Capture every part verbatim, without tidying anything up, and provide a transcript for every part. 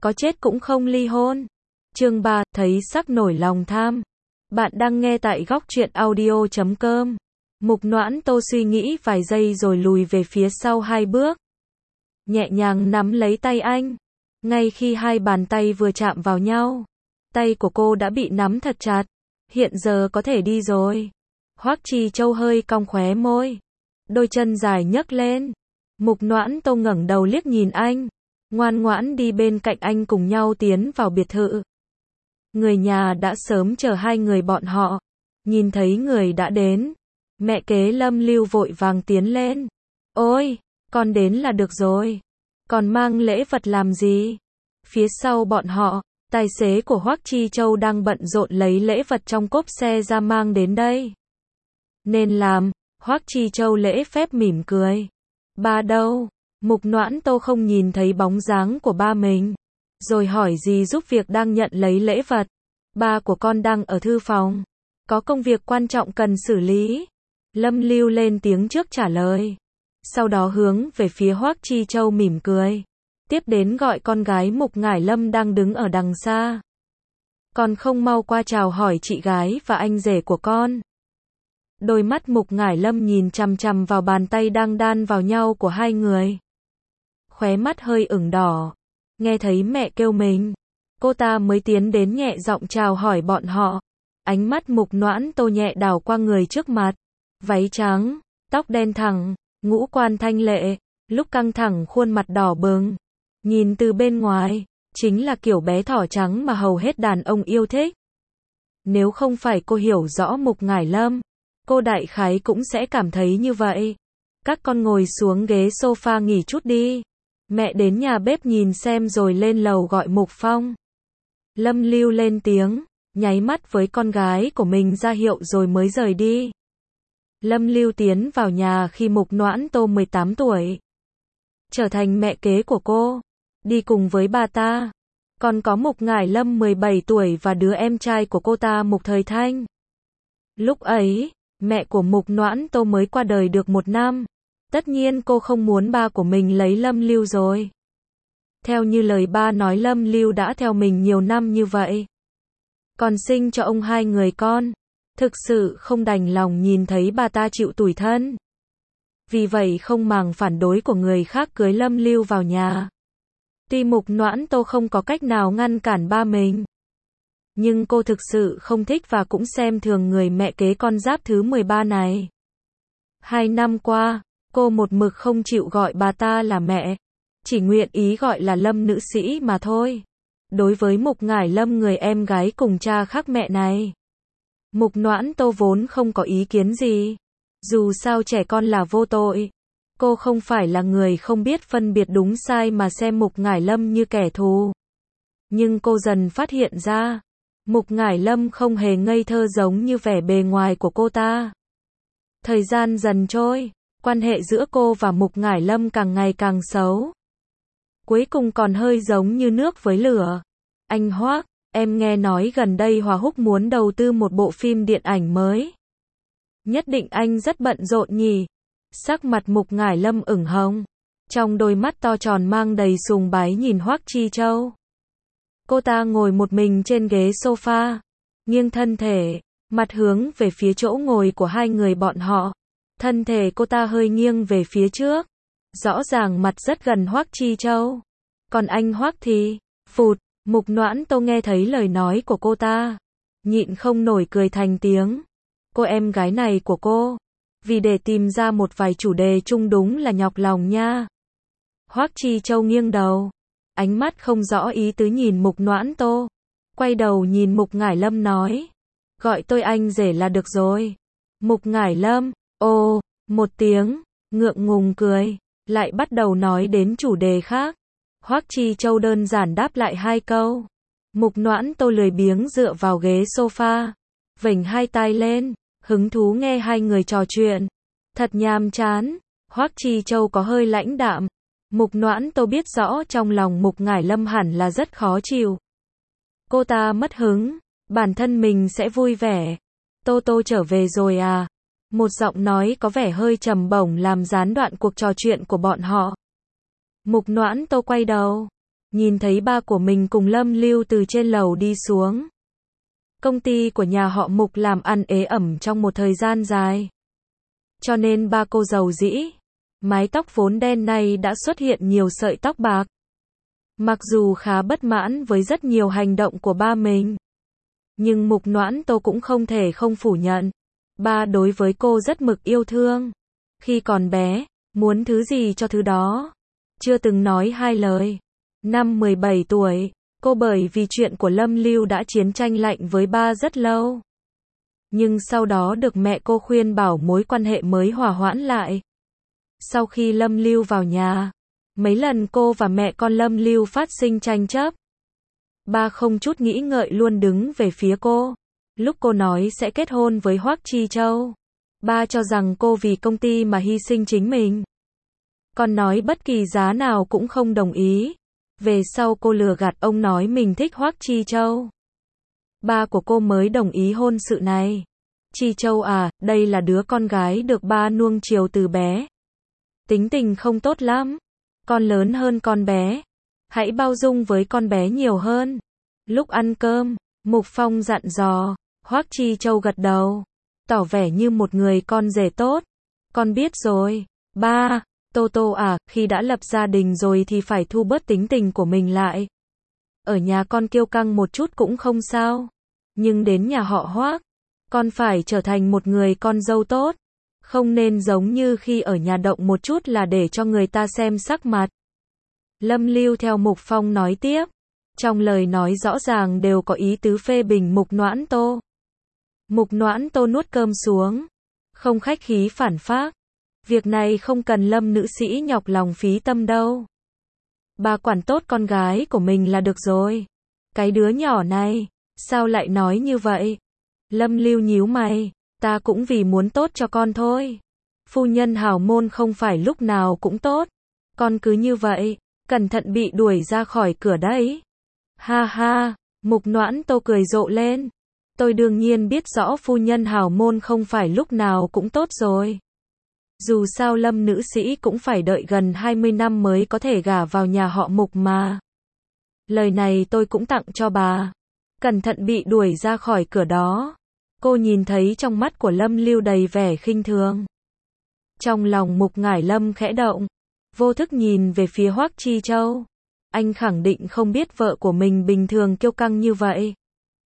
có chết cũng không ly hôn. Chương ba, thấy sắc nổi lòng tham. Bạn đang nghe tại góc truyện audio chấm com. Mục Noãn Tô suy nghĩ vài giây rồi lùi về phía sau hai bước. Nhẹ nhàng nắm lấy tay anh. Ngay khi hai bàn tay vừa chạm vào nhau, tay của cô đã bị nắm thật chặt. Hiện giờ có thể đi rồi. Hoắc Chi Châu hơi cong khóe môi. Đôi chân dài nhấc lên. Mục Noãn Tô ngẩng đầu liếc nhìn anh. Ngoan ngoãn đi bên cạnh anh cùng nhau tiến vào biệt thự. Người nhà đã sớm chờ hai người bọn họ. Nhìn thấy người đã đến, mẹ kế Lâm Lưu vội vàng tiến lên. Ôi, con đến là được rồi. Còn mang lễ vật làm gì? Phía sau bọn họ, tài xế của Hoắc Chi Châu đang bận rộn lấy lễ vật trong cốp xe ra mang đến đây. Nên làm, Hoắc Chi Châu lễ phép mỉm cười. Ba đâu? Mục Noãn Tô không nhìn thấy bóng dáng của ba mình. Rồi hỏi gì giúp việc đang nhận lấy lễ vật. Ba của con đang ở thư phòng. Có công việc quan trọng cần xử lý. Lâm Lưu lên tiếng trước trả lời. Sau đó hướng về phía Hoắc Chi Châu mỉm cười. Tiếp đến gọi con gái Mục Ngải Lâm đang đứng ở đằng xa. Còn không mau qua chào hỏi chị gái và anh rể của con. Đôi mắt Mục Ngải Lâm nhìn chằm chằm vào bàn tay đang đan vào nhau của hai người. Khóe mắt hơi ửng đỏ. Nghe thấy mẹ kêu mình, cô ta mới tiến đến nhẹ giọng chào hỏi bọn họ. Ánh mắt Mục Noãn Tô nhẹ đảo qua người trước mặt. Váy trắng, tóc đen thẳng, ngũ quan thanh lệ, lúc căng thẳng khuôn mặt đỏ bừng. Nhìn từ bên ngoài, chính là kiểu bé thỏ trắng mà hầu hết đàn ông yêu thích. Nếu không phải cô hiểu rõ Mục Ngải Lâm, cô đại khái cũng sẽ cảm thấy như vậy. Các con ngồi xuống ghế sofa nghỉ chút đi. Mẹ đến nhà bếp nhìn xem rồi lên lầu gọi Mục Phong. Lâm Lưu lên tiếng, nháy mắt với con gái của mình ra hiệu rồi mới rời đi. Lâm Lưu tiến vào nhà khi Mục Noãn Tô mười tám tuổi. Trở thành mẹ kế của cô. Đi cùng với bà ta. Còn có Mục Ngải Lâm mười bảy tuổi và đứa em trai của cô ta Mục Thời Thanh. Lúc ấy, mẹ của Mục Noãn Tô mới qua đời được một năm. Tất nhiên cô không muốn ba của mình lấy Lâm Lưu rồi. Theo như lời ba nói Lâm Lưu đã theo mình nhiều năm như vậy. Còn sinh cho ông hai người con. Thực sự không đành lòng nhìn thấy bà ta chịu tủi thân. Vì vậy không màng phản đối của người khác cưới Lâm Lưu vào nhà. Tuy Mục Noãn Tô không có cách nào ngăn cản ba mình. Nhưng cô thực sự không thích và cũng xem thường người mẹ kế con giáp thứ mười ba này. Hai năm qua, cô một mực không chịu gọi bà ta là mẹ. Chỉ nguyện ý gọi là Lâm nữ sĩ mà thôi. Đối với Mục Ngải Lâm người em gái cùng cha khác mẹ này, Mục Noãn Tô vốn không có ý kiến gì. Dù sao trẻ con là vô tội. Cô không phải là người không biết phân biệt đúng sai mà xem Mục Ngải Lâm như kẻ thù. Nhưng cô dần phát hiện ra, Mục Ngải Lâm không hề ngây thơ giống như vẻ bề ngoài của cô ta. Thời gian dần trôi, quan hệ giữa cô và Mục Ngải Lâm càng ngày càng xấu. Cuối cùng còn hơi giống như nước với lửa. Anh Hoắc, em nghe nói gần đây Hòa Húc muốn đầu tư một bộ phim điện ảnh mới. Nhất định anh rất bận rộn nhỉ? Sắc mặt Mục Ngải Lâm ửng hồng. Trong đôi mắt to tròn mang đầy sùng bái nhìn Hoắc Chi Châu. Cô ta ngồi một mình trên ghế sofa. Nghiêng thân thể, mặt hướng về phía chỗ ngồi của hai người bọn họ. Thân thể cô ta hơi nghiêng về phía trước. Rõ ràng mặt rất gần Hoắc Chi Châu. Còn anh Hoắc thì, phụt, Mục Noãn Tô nghe thấy lời nói của cô ta. Nhịn không nổi cười thành tiếng. Cô em gái này của cô. Vì để tìm ra một vài chủ đề chung đúng là nhọc lòng nha. Hoắc Chi Châu nghiêng đầu. Ánh mắt không rõ ý tứ nhìn Mục Noãn Tô. Quay đầu nhìn Mục Ngải Lâm nói. Gọi tôi anh rể là được rồi. Mục Ngải Lâm, ồ, một tiếng, ngượng ngùng cười. Lại bắt đầu nói đến chủ đề khác. Hoắc Chi Châu đơn giản đáp lại hai câu. Mục Noãn Tô lười biếng dựa vào ghế sofa. Vểnh hai tay lên, hứng thú nghe hai người trò chuyện. Thật nhàm chán. Hoắc Chi Châu có hơi lãnh đạm. Mục Noãn Tô biết rõ trong lòng Mục Ngải Lâm hẳn là rất khó chịu. Cô ta mất hứng. Bản thân mình sẽ vui vẻ. Tô Tô trở về rồi à? Một giọng nói có vẻ hơi trầm bổng làm gián đoạn cuộc trò chuyện của bọn họ. Mục Noãn Tô quay đầu, nhìn thấy ba của mình cùng Lâm Lưu từ trên lầu đi xuống. Công ty của nhà họ Mục làm ăn ế ẩm trong một thời gian dài. Cho nên ba cô giàu dĩ, mái tóc vốn đen này đã xuất hiện nhiều sợi tóc bạc. Mặc dù khá bất mãn với rất nhiều hành động của ba mình, nhưng Mục Noãn Tô cũng không thể không phủ nhận. Ba đối với cô rất mực yêu thương. Khi còn bé, muốn thứ gì cho thứ đó. Chưa từng nói hai lời. Năm mười bảy tuổi, cô bởi vì chuyện của Lâm Lưu đã chiến tranh lạnh với ba rất lâu. Nhưng sau đó được mẹ cô khuyên bảo mối quan hệ mới hòa hoãn lại. Sau khi Lâm Lưu vào nhà, mấy lần cô và mẹ con Lâm Lưu phát sinh tranh chấp. Ba không chút nghĩ ngợi luôn đứng về phía cô. Lúc cô nói sẽ kết hôn với Hoắc Chi Châu, ba cho rằng cô vì công ty mà hy sinh chính mình. Còn nói bất kỳ giá nào cũng không đồng ý. Về sau cô lừa gạt ông nói mình thích Hoắc Chi Châu. Ba của cô mới đồng ý hôn sự này. Chi Châu à, đây là đứa con gái được ba nuông chiều từ bé. Tính tình không tốt lắm. Con lớn hơn con bé. Hãy bao dung với con bé nhiều hơn. Lúc ăn cơm, Mục Phong dặn dò. Hoắc Chi Châu gật đầu, tỏ vẻ như một người con rể tốt. Con biết rồi. Ba, Tô Tô à, khi đã lập gia đình rồi thì phải thu bớt tính tình của mình lại. Ở nhà con kiêu căng một chút cũng không sao. Nhưng đến nhà họ Hoắc, con phải trở thành một người con dâu tốt. Không nên giống như khi ở nhà động một chút là để cho người ta xem sắc mặt. Lâm Lưu theo Mục Phong nói tiếp. Trong lời nói rõ ràng đều có ý tứ phê bình Mục Noãn Tô. Mục Noãn Tô nuốt cơm xuống. Không khách khí phản phác. Việc này không cần Lâm nữ sĩ nhọc lòng phí tâm đâu. Bà quản tốt con gái của mình là được rồi. Cái đứa nhỏ này, sao lại nói như vậy? Lâm Lưu nhíu mày. Ta cũng vì muốn tốt cho con thôi. Phu nhân hào môn không phải lúc nào cũng tốt. Con cứ như vậy, cẩn thận bị đuổi ra khỏi cửa đấy. Ha ha, Mục Noãn Tô cười rộ lên. Tôi đương nhiên biết rõ phu nhân hào môn không phải lúc nào cũng tốt rồi. Dù sao Lâm nữ sĩ cũng phải đợi gần hai mươi năm mới có thể gả vào nhà họ Mục mà. Lời này tôi cũng tặng cho bà. Cẩn thận bị đuổi ra khỏi cửa đó. Cô nhìn thấy trong mắt của Lâm Lưu đầy vẻ khinh thường. Trong lòng Mục Ngải Lâm khẽ động. Vô thức nhìn về phía Hoắc Chi Châu. Anh khẳng định không biết vợ của mình bình thường kiêu căng như vậy.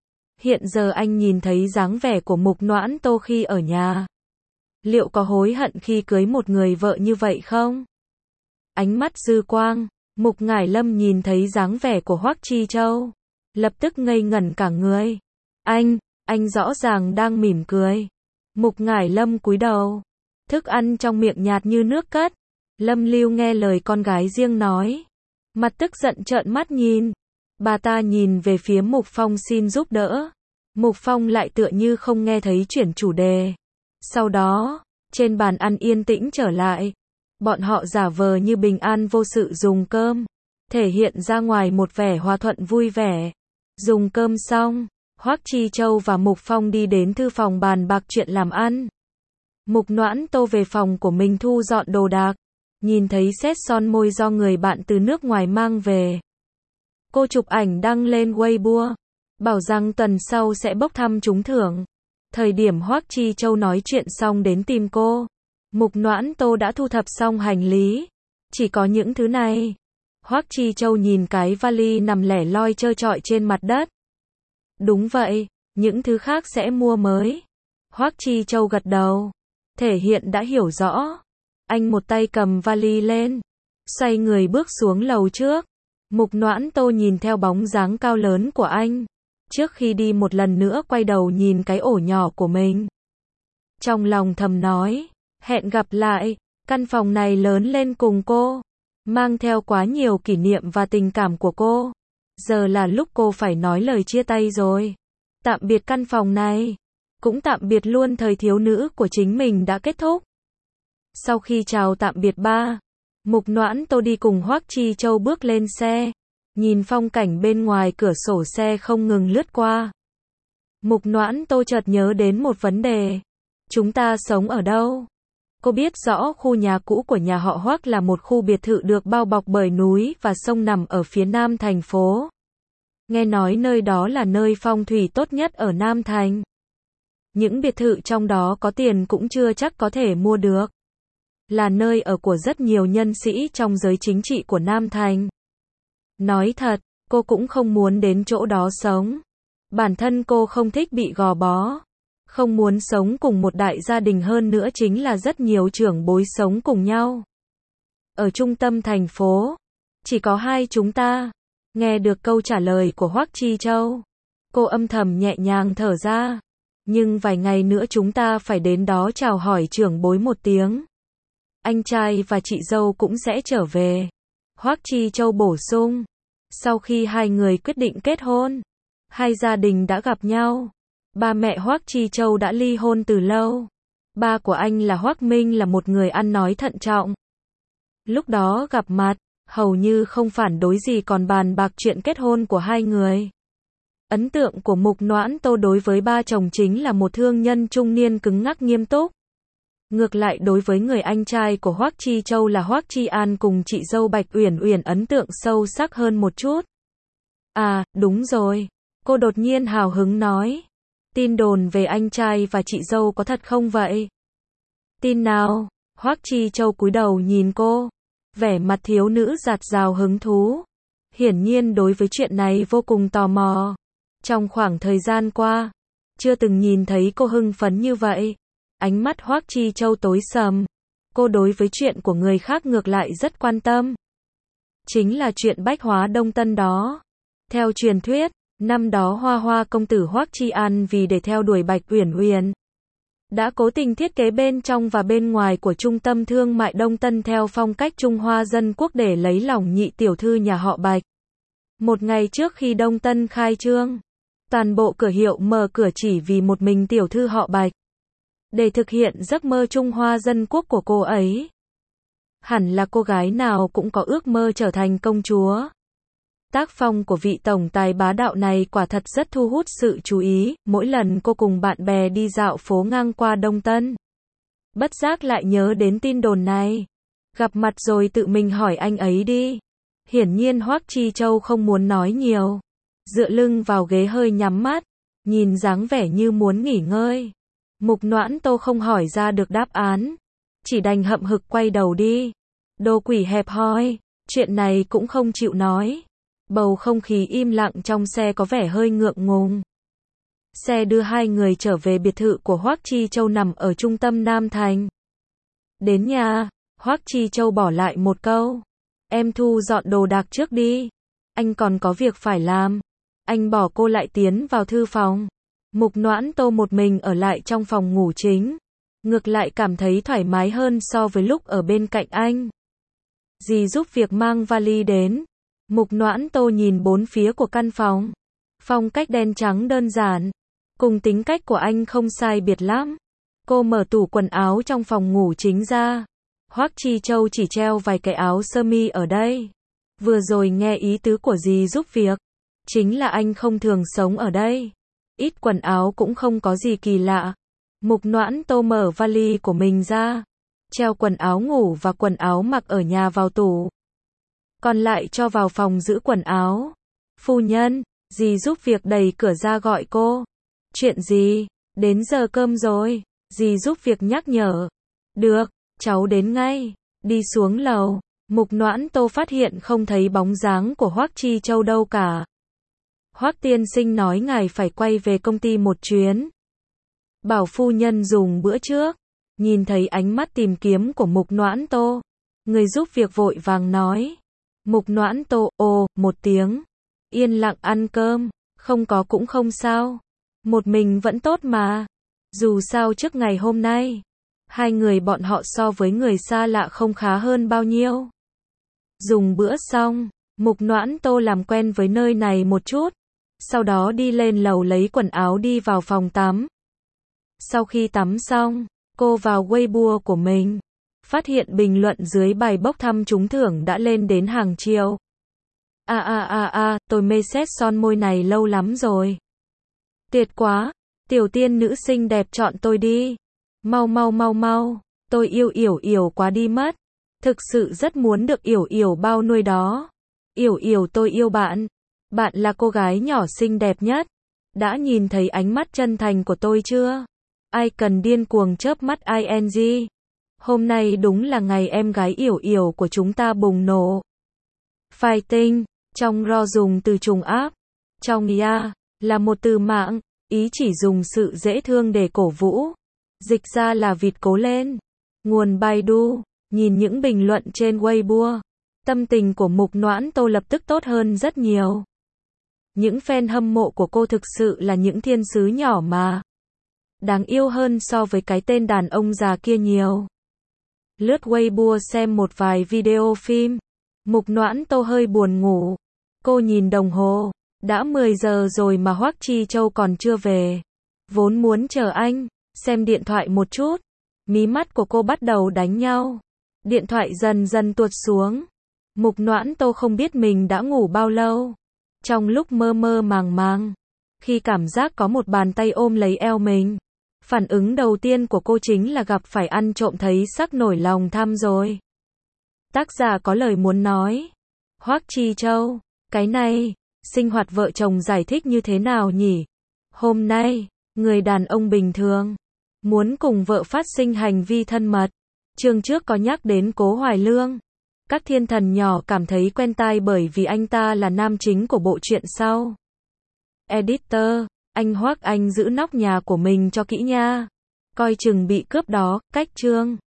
Hiện giờ anh nhìn thấy dáng vẻ của Mục Noãn Tô khi ở nhà. Liệu có hối hận khi cưới một người vợ như vậy không? Ánh mắt dư quang, Mục Ngải Lâm nhìn thấy dáng vẻ của Hoắc Chi Châu. Lập tức ngây ngẩn cả người. Anh, anh rõ ràng đang mỉm cười. Mục Ngải Lâm cúi đầu. Thức ăn trong miệng nhạt như nước cất. Lâm Lưu nghe lời con gái riêng nói. Mặt tức giận trợn mắt nhìn. Bà ta nhìn về phía Mục Phong xin giúp đỡ. Mục Phong lại tựa như không nghe thấy chuyển chủ đề. Sau đó, trên bàn ăn yên tĩnh trở lại. Bọn họ giả vờ như bình an vô sự dùng cơm. Thể hiện ra ngoài một vẻ hòa thuận vui vẻ. Dùng cơm xong, Hoắc Chi Châu và Mục Phong đi đến thư phòng bàn bạc chuyện làm ăn. Mục Noãn Tô về phòng của mình thu dọn đồ đạc. Nhìn thấy set son môi do người bạn từ nước ngoài mang về. Cô chụp ảnh đăng lên Weibo. Bảo rằng tuần sau sẽ bốc thăm trúng thưởng. Thời điểm Hoắc Chi Châu nói chuyện xong đến tìm cô. Mục Noãn Tô đã thu thập xong hành lý. Chỉ có những thứ này. Hoắc Chi Châu nhìn cái vali nằm lẻ loi trơ trọi trên mặt đất. Đúng vậy, những thứ khác sẽ mua mới. Hoắc Chi Châu gật đầu. Thể hiện đã hiểu rõ. Anh một tay cầm vali lên. Xoay người bước xuống lầu trước. Mục Noãn Tô nhìn theo bóng dáng cao lớn của anh. Trước khi đi một lần nữa quay đầu nhìn cái ổ nhỏ của mình. Trong lòng thầm nói. Hẹn gặp lại. Căn phòng này lớn lên cùng cô. Mang theo quá nhiều kỷ niệm và tình cảm của cô. Giờ là lúc cô phải nói lời chia tay rồi. Tạm biệt căn phòng này. Cũng tạm biệt luôn thời thiếu nữ của chính mình đã kết thúc. Sau khi chào tạm biệt ba, Mục Noãn Tô đi cùng Hoắc Chi Châu bước lên xe. Nhìn phong cảnh bên ngoài cửa sổ xe không ngừng lướt qua. Mục Noãn Tô chợt nhớ đến một vấn đề. Chúng ta sống ở đâu? Cô biết rõ khu nhà cũ của nhà họ Hoắc là một khu biệt thự được bao bọc bởi núi và sông nằm ở phía nam thành phố. Nghe nói nơi đó là nơi phong thủy tốt nhất ở Nam Thành. Những biệt thự trong đó có tiền cũng chưa chắc có thể mua được. Là nơi ở của rất nhiều nhân sĩ trong giới chính trị của Nam Thành. Nói thật, cô cũng không muốn đến chỗ đó sống. Bản thân cô không thích bị gò bó. Không muốn sống cùng một đại gia đình, hơn nữa chính là rất nhiều trưởng bối sống cùng nhau. Ở trung tâm thành phố, chỉ có hai chúng ta. Nghe được câu trả lời của Hoắc Chi Châu, cô âm thầm nhẹ nhàng thở ra. Nhưng vài ngày nữa chúng ta phải đến đó chào hỏi trưởng bối một tiếng. Anh trai và chị dâu cũng sẽ trở về. Hoắc Chi Châu bổ sung. Sau khi hai người quyết định kết hôn, hai gia đình đã gặp nhau. Ba mẹ Hoắc Chi Châu đã ly hôn từ lâu. Ba của anh là Hoắc Minh là một người ăn nói thận trọng. Lúc đó gặp mặt, hầu như không phản đối gì, còn bàn bạc chuyện kết hôn của hai người. Ấn tượng của Mục Noãn Tô đối với ba chồng chính là một thương nhân trung niên cứng ngắc nghiêm túc. Ngược lại đối với người anh trai của Hoắc Chi Châu là Hoắc Chi An cùng chị dâu Bạch Uyển Uyển ấn tượng sâu sắc hơn một chút. À, đúng rồi. Cô đột nhiên hào hứng nói. Tin đồn về anh trai và chị dâu có thật không vậy? Tin nào? Hoắc Chi Châu cúi đầu nhìn cô. Vẻ mặt thiếu nữ dạt dào hứng thú. Hiển nhiên đối với chuyện này vô cùng tò mò. Trong khoảng thời gian qua, chưa từng nhìn thấy cô hưng phấn như vậy. Ánh mắt Hoắc Chi Châu tối sầm. Cô đối với chuyện của người khác ngược lại rất quan tâm. Chính là chuyện Bách Hóa Đông Tân đó. Theo truyền thuyết, năm đó Hoa Hoa công tử Hoắc Chi An vì để theo đuổi Bạch Uyển Uyển, đã cố tình thiết kế bên trong và bên ngoài của trung tâm thương mại Đông Tân theo phong cách Trung Hoa dân quốc để lấy lòng nhị tiểu thư nhà họ Bạch. Một ngày trước khi Đông Tân khai trương, toàn bộ cửa hiệu mở cửa chỉ vì một mình tiểu thư họ Bạch. Để thực hiện giấc mơ Trung Hoa dân quốc của cô ấy. Hẳn là cô gái nào cũng có ước mơ trở thành công chúa. Tác phong của vị tổng tài bá đạo này quả thật rất thu hút sự chú ý, mỗi lần cô cùng bạn bè đi dạo phố ngang qua Đông Tân. Bất giác lại nhớ đến tin đồn này. Gặp mặt rồi tự mình hỏi anh ấy đi. Hiển nhiên Hoắc Chi Châu không muốn nói nhiều. Dựa lưng vào ghế hơi nhắm mắt, nhìn dáng vẻ như muốn nghỉ ngơi. Mục Noãn Tô không hỏi ra được đáp án. Chỉ đành hậm hực quay đầu đi. Đồ quỷ hẹp hòi, chuyện này cũng không chịu nói. Bầu không khí im lặng trong xe có vẻ hơi ngượng ngùng. Xe đưa hai người trở về biệt thự của Hoắc Chi Châu nằm ở trung tâm Nam Thành. Đến nhà, Hoắc Chi Châu bỏ lại một câu. Em thu dọn đồ đạc trước đi. Anh còn có việc phải làm. Anh bỏ cô lại tiến vào thư phòng. Mục Noãn Tô một mình ở lại trong phòng ngủ chính. Ngược lại cảm thấy thoải mái hơn so với lúc ở bên cạnh anh. Dì giúp việc mang vali đến. Mục Noãn Tô nhìn bốn phía của căn phòng. Phong cách đen trắng đơn giản. Cùng tính cách của anh không sai biệt lắm. Cô mở tủ quần áo trong phòng ngủ chính ra. Hoắc Chi Châu chỉ treo vài cái áo sơ mi ở đây. Vừa rồi nghe ý tứ của dì giúp việc. Chính là anh không thường sống ở đây. Ít quần áo cũng không có gì kỳ lạ. Mục Noãn Tô mở vali của mình ra. Treo quần áo ngủ và quần áo mặc ở nhà vào tủ. Còn lại cho vào phòng giữ quần áo. Phu nhân, dì giúp việc đẩy cửa ra gọi cô. Chuyện gì? Đến giờ cơm rồi. Dì giúp việc nhắc nhở. Được, cháu đến ngay. Đi xuống lầu. Mục Noãn Tô phát hiện không thấy bóng dáng của Hoắc Chi Châu đâu cả. Hoắc tiên sinh nói ngài phải quay về công ty một chuyến. Bảo phu nhân dùng bữa trước. Nhìn thấy ánh mắt tìm kiếm của Mục Noãn Tô. Người giúp việc vội vàng nói. Mục Noãn Tô, ồ, một tiếng. Yên lặng ăn cơm. Không có cũng không sao. Một mình vẫn tốt mà. Dù sao trước ngày hôm nay, hai người bọn họ so với người xa lạ không khá hơn bao nhiêu. Dùng bữa xong, Mục Noãn Tô làm quen với nơi này một chút. Sau đó đi lên lầu lấy quần áo đi vào phòng tắm. Sau khi tắm xong, cô vào Weibo của mình. Phát hiện bình luận dưới bài bốc thăm trúng thưởng đã lên đến hàng triệu. À à à à, tôi mê set son môi này lâu lắm rồi. Tuyệt quá, tiểu tiên nữ xinh đẹp chọn tôi đi. Mau mau mau mau. Tôi yêu Yểu Yểu quá đi mất. Thực sự rất muốn được Yểu Yểu bao nuôi đó. Yểu Yểu tôi yêu bạn. Bạn là cô gái nhỏ xinh đẹp nhất. Đã nhìn thấy ánh mắt chân thành của tôi chưa? Ai cần điên cuồng chớp mắt ing. Hôm nay đúng là ngày em gái Yểu Yểu của chúng ta bùng nổ. Fighting, trong ro dùng từ trùng áp. Trong ya, là một từ mạng, ý chỉ dùng sự dễ thương để cổ vũ. Dịch ra là vịt cố lên. Nguồn Baidu, nhìn những bình luận trên Weibo. Tâm tình của Mục Noãn Tô lập tức tốt hơn rất nhiều. Những fan hâm mộ của cô thực sự là những thiên sứ nhỏ mà. Đáng yêu hơn so với cái tên đàn ông già kia nhiều. Lướt Weibo xem một vài video phim. Mục Noãn Tô hơi buồn ngủ. Cô nhìn đồng hồ. Đã mười giờ rồi mà Hoắc Chi Châu còn chưa về. Vốn muốn chờ anh, xem điện thoại một chút. Mí mắt của cô bắt đầu đánh nhau. Điện thoại dần dần tuột xuống. Mục Noãn Tô không biết mình đã ngủ bao lâu. Trong lúc mơ mơ màng màng, khi cảm giác có một bàn tay ôm lấy eo mình, phản ứng đầu tiên của cô chính là gặp phải ăn trộm thấy sắc nổi lòng tham rồi. Tác giả có lời muốn nói. Hoắc Chi Châu, cái này, sinh hoạt vợ chồng giải thích như thế nào nhỉ? Hôm nay, người đàn ông bình thường, muốn cùng vợ phát sinh hành vi thân mật. Chương trước có nhắc đến Cố Hoài Lương. Các thiên thần nhỏ cảm thấy quen tai bởi vì anh ta là nam chính của bộ truyện sau. Editor, anh Hoắc anh giữ nóc nhà của mình cho kỹ nha. Coi chừng bị cướp đó, cách chương.